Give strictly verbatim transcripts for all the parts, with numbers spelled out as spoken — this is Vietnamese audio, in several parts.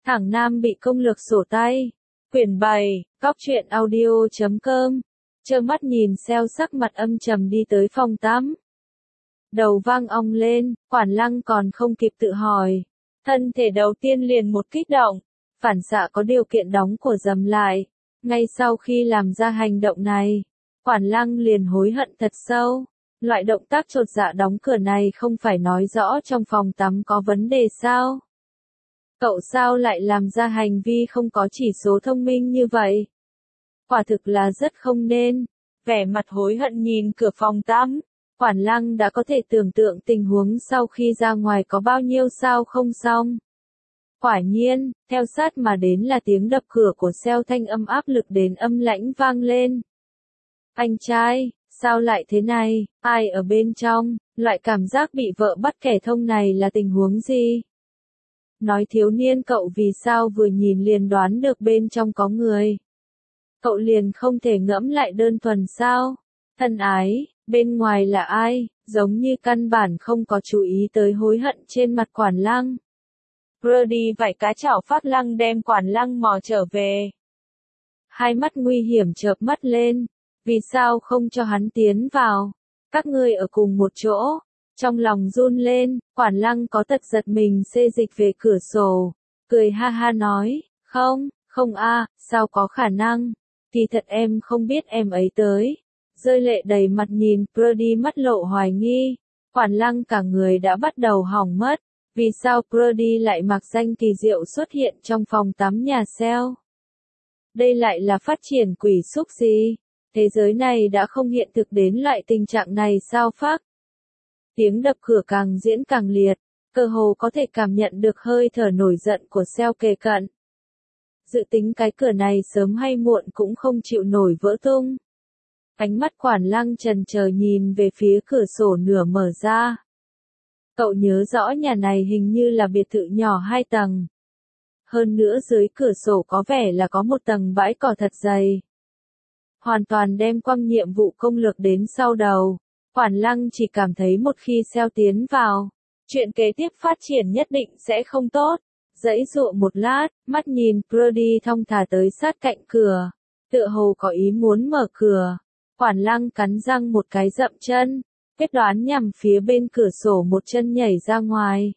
Thẳng Nam bị công lược sổ tay. Quyển bảy, Cóc truyện audio chấm com. Trơ mắt nhìn Seo sắc mặt âm trầm đi tới phòng tắm. Đầu vang ong lên, Quản Lăng còn không kịp tự hỏi. Thân thể đầu tiên liền một kích động, phản xạ có điều kiện đóng của dầm lại. Ngay sau khi làm ra hành động này, Quản Lăng liền hối hận thật sâu. Loại động tác chột dạ đóng cửa này không phải nói rõ trong phòng tắm có vấn đề sao? Cậu sao lại làm ra hành vi không có chỉ số thông minh như vậy? Quả thực là rất không nên. Vẻ mặt hối hận nhìn cửa phòng tắm, Quản Lăng đã có thể tưởng tượng tình huống sau khi ra ngoài có bao nhiêu sao không xong. Quả nhiên, theo sát mà đến là tiếng đập cửa của Seo, thanh âm áp lực đến âm lãnh vang lên. Anh trai, sao lại thế này, ai ở bên trong, loại cảm giác bị vợ bắt kẻ thông này là tình huống gì? Nói thiếu niên cậu vì sao vừa nhìn liền đoán được bên trong có người? Cậu liền không thể ngẫm lại đơn thuần sao? Thân ái, bên ngoài là ai, giống như căn bản không có chú ý tới hối hận trên mặt Quản Lăng. Brody vải cá chảo phát lăng đem Quản Lăng mò trở về. Hai mắt nguy hiểm chợp mắt lên, vì sao không cho hắn tiến vào? Các ngươi ở cùng một chỗ. Trong lòng run lên, Quản Lăng có tật giật mình xê dịch về cửa sổ, cười ha ha nói, không, không a, sao có khả năng, thì thật em không biết em ấy tới. Rơi lệ đầy mặt nhìn Brody mắt lộ hoài nghi, Quản Lăng cả người đã bắt đầu hỏng mất, vì sao Brody lại mặc danh kỳ diệu xuất hiện trong phòng tắm nhà Seo? Đây lại là phát triển quỷ xúc gì? Thế giới này đã không hiện thực đến loại tình trạng này sao phác? Tiếng đập cửa càng diễn càng liệt, cơ hồ có thể cảm nhận được hơi thở nổi giận của Seo kề cận. Dự tính cái cửa này sớm hay muộn cũng không chịu nổi vỡ tung. Ánh mắt Quản Lăng chần chờ nhìn về phía cửa sổ nửa mở ra. Cậu nhớ rõ nhà này hình như là biệt thự nhỏ hai tầng. Hơn nữa dưới cửa sổ có vẻ là có một tầng bãi cỏ thật dày. Hoàn toàn đem quăng nhiệm vụ công lược đến sau đầu. Quản Lăng chỉ cảm thấy một khi Seo tiến vào, chuyện kế tiếp phát triển nhất định sẽ không tốt. Giãy giụa một lát, mắt nhìn Brody thong thả tới sát cạnh cửa, tựa hồ có ý muốn mở cửa. Quản Lăng cắn răng một cái dậm chân, quyết đoán nhằm phía bên cửa sổ một chân nhảy ra ngoài.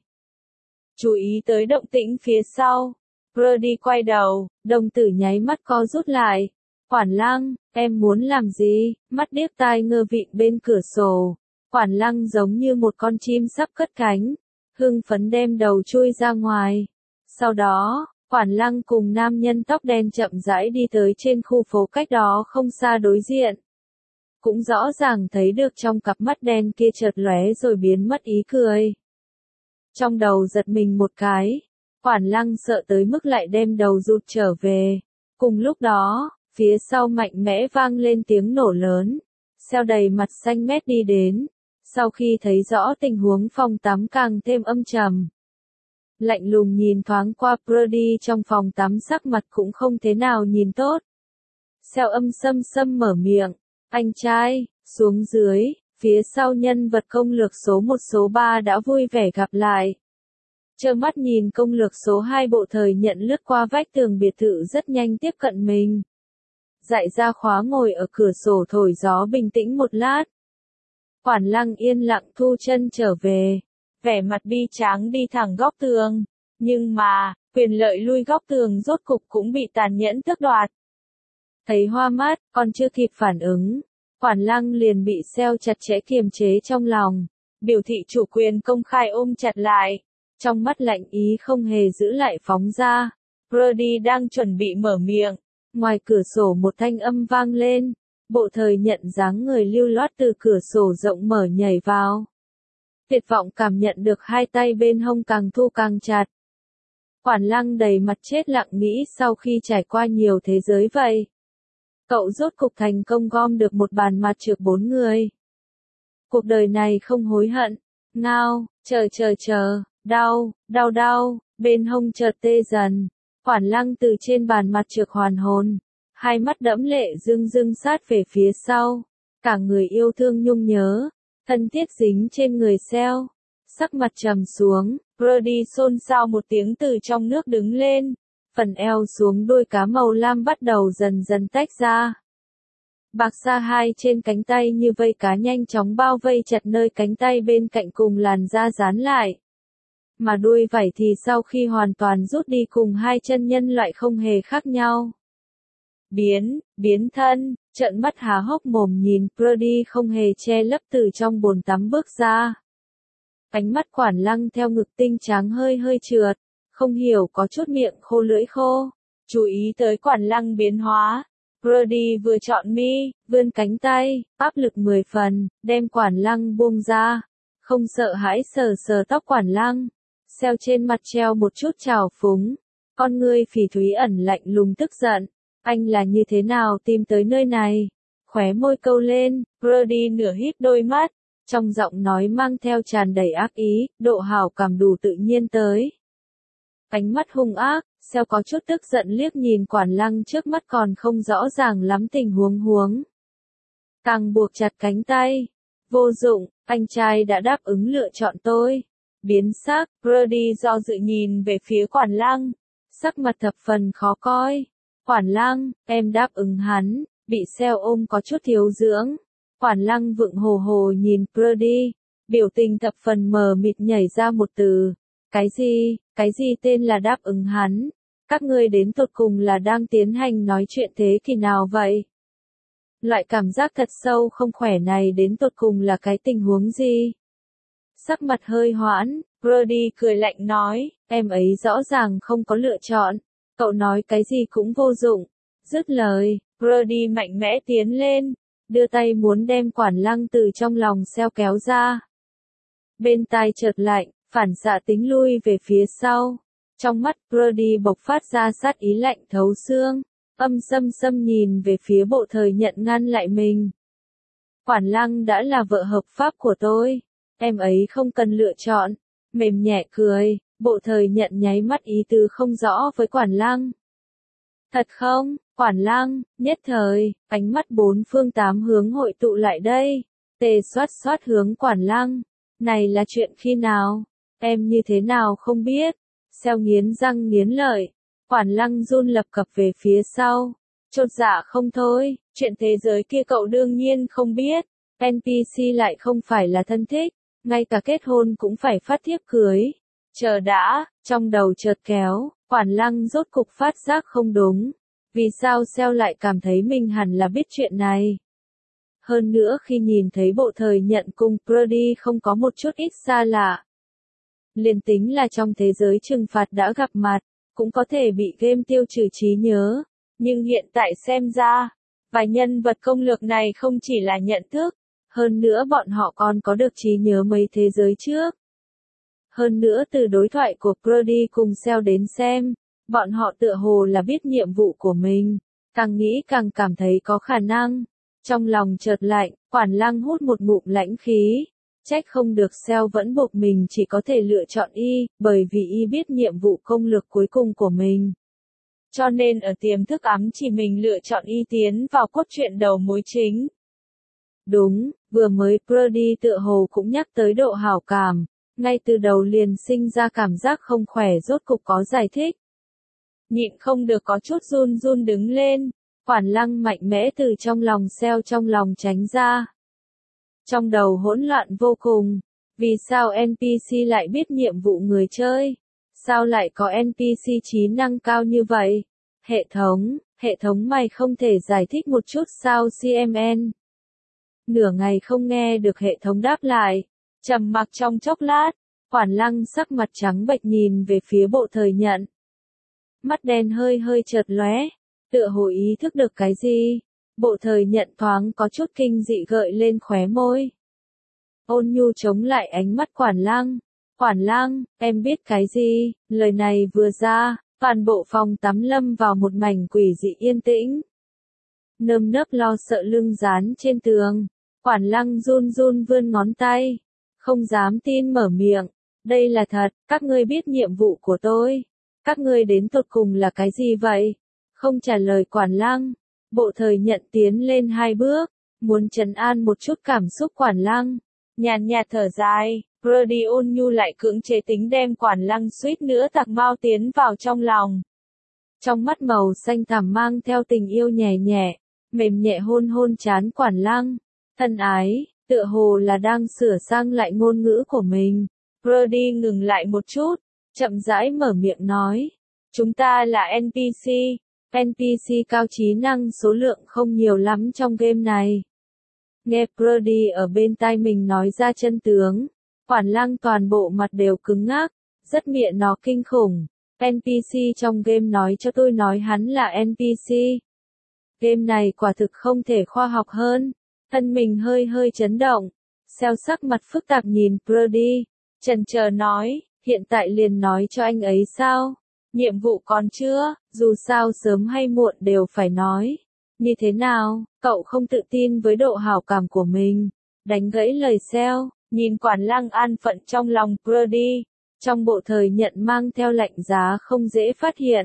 Chú ý tới động tĩnh phía sau, Brody quay đầu, đồng tử nháy mắt co rút lại. Quản Lăng, em muốn làm gì? Mắt điếc tai ngơ vịn bên cửa sổ. Quản Lăng giống như một con chim sắp cất cánh, hưng phấn đem đầu chui ra ngoài. Sau đó, Quản Lăng cùng nam nhân tóc đen chậm rãi đi tới trên khu phố cách đó không xa đối diện. Cũng rõ ràng thấy được trong cặp mắt đen kia chợt lóe rồi biến mất ý cười. Trong đầu giật mình một cái, Quản Lăng sợ tới mức lại đem đầu rụt trở về. Cùng lúc đó, phía sau mạnh mẽ vang lên tiếng nổ lớn. Seo đầy mặt xanh mét đi đến. Sau khi thấy rõ tình huống phòng tắm càng thêm âm trầm. Lạnh lùng nhìn thoáng qua Brody trong phòng tắm, sắc mặt cũng không thế nào nhìn tốt. Seo âm sâm sâm mở miệng. Anh trai, xuống dưới, phía sau nhân vật công lược số một số ba đã vui vẻ gặp lại. Trơ mắt nhìn công lược số hai bộ thời nhận lướt qua vách tường biệt thự rất nhanh tiếp cận mình. Dại ra khóa ngồi ở cửa sổ thổi gió bình tĩnh một lát. Quản Lăng yên lặng thu chân trở về, vẻ mặt bi tráng đi thẳng góc tường. Nhưng mà, quyền lợi lui góc tường rốt cục cũng bị tàn nhẫn tước đoạt. Thấy hoa mắt, còn chưa kịp phản ứng, Quản Lăng liền bị Seo chặt chẽ kiềm chế trong lòng, biểu thị chủ quyền công khai ôm chặt lại. Trong mắt lạnh ý không hề giữ lại phóng ra. Brody đang chuẩn bị mở miệng. Ngoài cửa sổ một thanh âm vang lên. Bộ thời nhận dáng người lưu loát từ cửa sổ rộng mở nhảy vào. Tuyệt vọng cảm nhận được hai tay bên hông càng thu càng chặt. Quản Lăng đầy mặt chết lặng nghĩ sau khi trải qua nhiều thế giới vậy. Cậu rốt cục thành công gom được một bàn mặt trược bốn người. Cuộc đời này không hối hận. Ngao, chờ chờ chờ, đau, đau đau, bên hông chợt tê dần. Quản Lăng từ trên bàn mặt trược hoàn hồn. Hai mắt đẫm lệ rưng rưng sát về phía sau. Cả người yêu thương nhung nhớ. Thân thiết dính trên người Seo. Sắc mặt trầm xuống, Brody xôn xao một tiếng từ trong nước đứng lên, phần eo xuống đuôi cá màu lam bắt đầu dần dần tách ra. Bạc sa hai trên cánh tay như vây cá nhanh chóng bao vây chặt nơi cánh tay bên cạnh cùng làn da dán lại. Mà đuôi vảy thì sau khi hoàn toàn rút đi cùng hai chân nhân loại không hề khác nhau. Biến, biến thân, trợn mắt há hốc mồm nhìn Brody không hề che lấp từ trong bồn tắm bước ra. Ánh mắt Quản Lăng theo ngực tinh trắng hơi hơi trượt, không hiểu có chút miệng khô lưỡi khô. Chú ý tới Quản Lăng biến hóa. Brody vừa chọn mi, vươn cánh tay, áp lực mười phần, đem Quản Lăng buông ra. Không sợ hãi sờ sờ tóc Quản Lăng. Xeo trên mặt treo một chút trào phúng. Con ngươi phỉ thúy ẩn lạnh lùng tức giận. Anh là như thế nào tìm tới nơi này? Khóe môi câu lên, Brody nửa híp đôi mắt. Trong giọng nói mang theo tràn đầy ác ý, độ hảo cảm đủ tự nhiên tới. Ánh mắt hung ác, Xeo có chút tức giận liếc nhìn Quản Lăng trước mắt còn không rõ ràng lắm tình huống huống. Càng buộc chặt cánh tay. Vô dụng, anh trai đã đáp ứng lựa chọn tôi. Biến sắc, Brody do dự nhìn về phía Quản Lăng. Sắc mặt thập phần khó coi. Quản Lăng, em đáp ứng hắn, bị Xeo ôm có chút thiếu dưỡng. Quản Lăng vượng hồ hồ nhìn Brody, biểu tình thập phần mờ mịt nhảy ra một từ. Cái gì, cái gì tên là đáp ứng hắn? Các ngươi đến tột cùng là đang tiến hành nói chuyện thế kỷ nào vậy? Loại cảm giác thật sâu không khỏe này đến tột cùng là cái tình huống gì? Sắc mặt hơi hoãn, Brody cười lạnh nói, em ấy rõ ràng không có lựa chọn, cậu nói cái gì cũng vô dụng. Dứt lời, Brody mạnh mẽ tiến lên, đưa tay muốn đem Quản Lăng từ trong lòng Xeo kéo ra. Bên tai chợt lạnh, phản xạ tính lui về phía sau. Trong mắt Brody bộc phát ra sát ý lạnh thấu xương, âm xâm xâm nhìn về phía Bộ Thời Nhận ngăn lại mình. Quản Lăng đã là vợ hợp pháp của tôi, em ấy không cần lựa chọn. Mềm nhẹ cười, Bộ Thời Nhận nháy mắt ý tứ không rõ với Quản Lăng. Thật không, Quản Lăng, nhất thời, ánh mắt bốn phương tám hướng hội tụ lại đây. Tề xoát xoát hướng Quản Lăng. Này là chuyện khi nào? Em như thế nào không biết? Xeo nghiến răng nghiến lợi. Quản Lăng run lập cập về phía sau. Chột dạ không thôi, chuyện thế giới kia cậu đương nhiên không biết. en pê xê lại không phải là thân thích, ngay cả kết hôn cũng phải phát thiếp cưới. Chờ đã, trong đầu chợt kéo, Quản Lăng rốt cục phát giác không đúng. Vì sao Xeo lại cảm thấy mình hẳn là biết chuyện này? Hơn nữa khi nhìn thấy Bộ Thời Nhận cùng Brody không có một chút ít xa lạ. Liền tính là trong thế giới trừng phạt đã gặp mặt, cũng có thể bị game tiêu trừ trí nhớ. Nhưng hiện tại xem ra, vài nhân vật công lược này không chỉ là nhận thức, hơn nữa bọn họ còn có được trí nhớ mấy thế giới trước. Hơn nữa từ đối thoại của Brody cùng Xeo đến xem, bọn họ tựa hồ là biết nhiệm vụ của mình, càng nghĩ càng cảm thấy có khả năng. Trong lòng chợt lạnh, Quản Lăng hút một ngụm lãnh khí. Trách không được Xeo vẫn buộc mình chỉ có thể lựa chọn y, bởi vì y biết nhiệm vụ công lược cuối cùng của mình. Cho nên ở tiềm thức ám chỉ mình lựa chọn y tiến vào cốt truyện đầu mối chính. Đúng, vừa mới Brody tựa hồ cũng nhắc tới độ hảo cảm, ngay từ đầu liền sinh ra cảm giác không khỏe rốt cục có giải thích. Nhịn không được có chút run run đứng lên, Quản Lăng mạnh mẽ từ trong lòng Xeo trong lòng tránh ra. Trong đầu hỗn loạn vô cùng, vì sao en pê xê lại biết nhiệm vụ người chơi? Sao lại có en pê xê trí năng cao như vậy? Hệ thống, hệ thống mày không thể giải thích một chút sao xê em en? Nửa ngày không nghe được hệ thống đáp lại, trầm mặc trong chốc lát, Quản Lăng sắc mặt trắng bệch nhìn về phía Bộ Thời Nhận. Mắt đen hơi hơi chợt lóe, tựa hồ ý thức được cái gì, Bộ Thời Nhận thoáng có chút kinh dị gợi lên khóe môi. Ôn nhu chống lại ánh mắt Quản Lăng. Quản Lăng, em biết cái gì? Lời này vừa ra, toàn bộ phòng tắm lâm vào một mảnh quỷ dị yên tĩnh. Nơm nớp lo sợ lưng dán trên tường, Quản Lăng run run vươn ngón tay, không dám tin mở miệng. Đây là thật, các ngươi biết nhiệm vụ của tôi. Các ngươi đến tột cùng là cái gì vậy? Không trả lời Quản Lăng, Bộ Thời Nhận tiến lên hai bước, muốn trấn an một chút cảm xúc Quản Lăng. Nhàn nhạt thở dài, Brody ôn nhu lại cưỡng chế tính đem Quản Lăng suýt nữa tạc mau tiến vào trong lòng. Trong mắt màu xanh thẳm mang theo tình yêu nhẹ nhẹ, mềm nhẹ hôn hôn trán Quản Lăng. Thân ái, tựa hồ là đang sửa sang lại ngôn ngữ của mình. Brody ngừng lại một chút, chậm rãi mở miệng nói. Chúng ta là en pê xê, en pê xê cao trí năng số lượng không nhiều lắm trong game này. Nghe Brody ở bên tai mình nói ra chân tướng, Quản Lăng toàn bộ mặt đều cứng ngắc, rất miệng nó kinh khủng. en pê xê trong game nói cho tôi nói hắn là en pê xê. Game này quả thực không thể khoa học hơn. Thân mình hơi hơi chấn động. Xeo sắc mặt phức tạp nhìn Brody, chần chờ nói, hiện tại liền nói cho anh ấy sao? Nhiệm vụ còn chưa, dù sao sớm hay muộn đều phải nói. Như thế nào, cậu không tự tin với độ hảo cảm của mình? Đánh gãy lời Xeo, nhìn Quản Lăng an phận trong lòng Brody, trong bộ thời nhận mang theo lạnh giá không dễ phát hiện.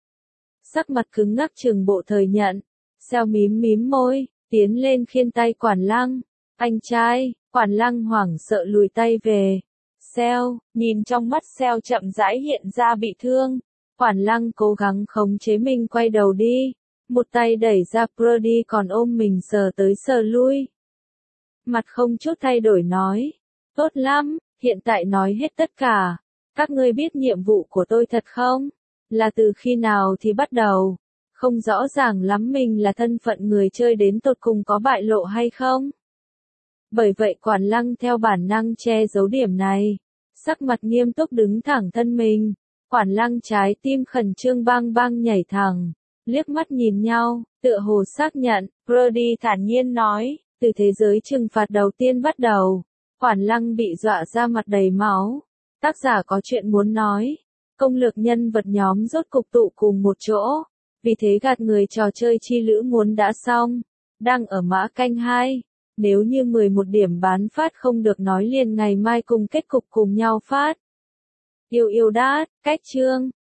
Sắc mặt cứng ngắc chừng bộ thời nhận, Xeo mím mím môi, tiến lên khiêng tay Quản Lăng. Anh trai, Quản Lăng hoảng sợ lùi tay về. Xeo, nhìn trong mắt Xeo chậm rãi hiện ra bị thương. Quản Lăng cố gắng khống chế mình quay đầu đi. Một tay đẩy ra Brody còn ôm mình sờ tới sờ lui. Mặt không chút thay đổi nói. Tốt lắm, hiện tại nói hết tất cả. Các ngươi biết nhiệm vụ của tôi thật không? Là từ khi nào thì bắt đầu? Không rõ ràng lắm mình là thân phận người chơi đến tột cùng có bại lộ hay không? Bởi vậy Quản Lăng theo bản năng che giấu điểm này. Sắc mặt nghiêm túc đứng thẳng thân mình. Quản Lăng trái tim khẩn trương bang bang nhảy thẳng. Liếc mắt nhìn nhau, tựa hồ xác nhận. Brody thản nhiên nói, từ thế giới trừng phạt đầu tiên bắt đầu. Quản Lăng bị dọa ra mặt đầy máu. Tác giả có chuyện muốn nói. Công lược nhân vật nhóm rốt cục tụ cùng một chỗ. Vì thế gạt người trò chơi chi lữ muốn đã xong. Đang ở mã canh hai. Nếu như mười một điểm bán phát không được nói liền ngày mai cùng kết cục cùng nhau phát. Yêu yêu đát, cách chương.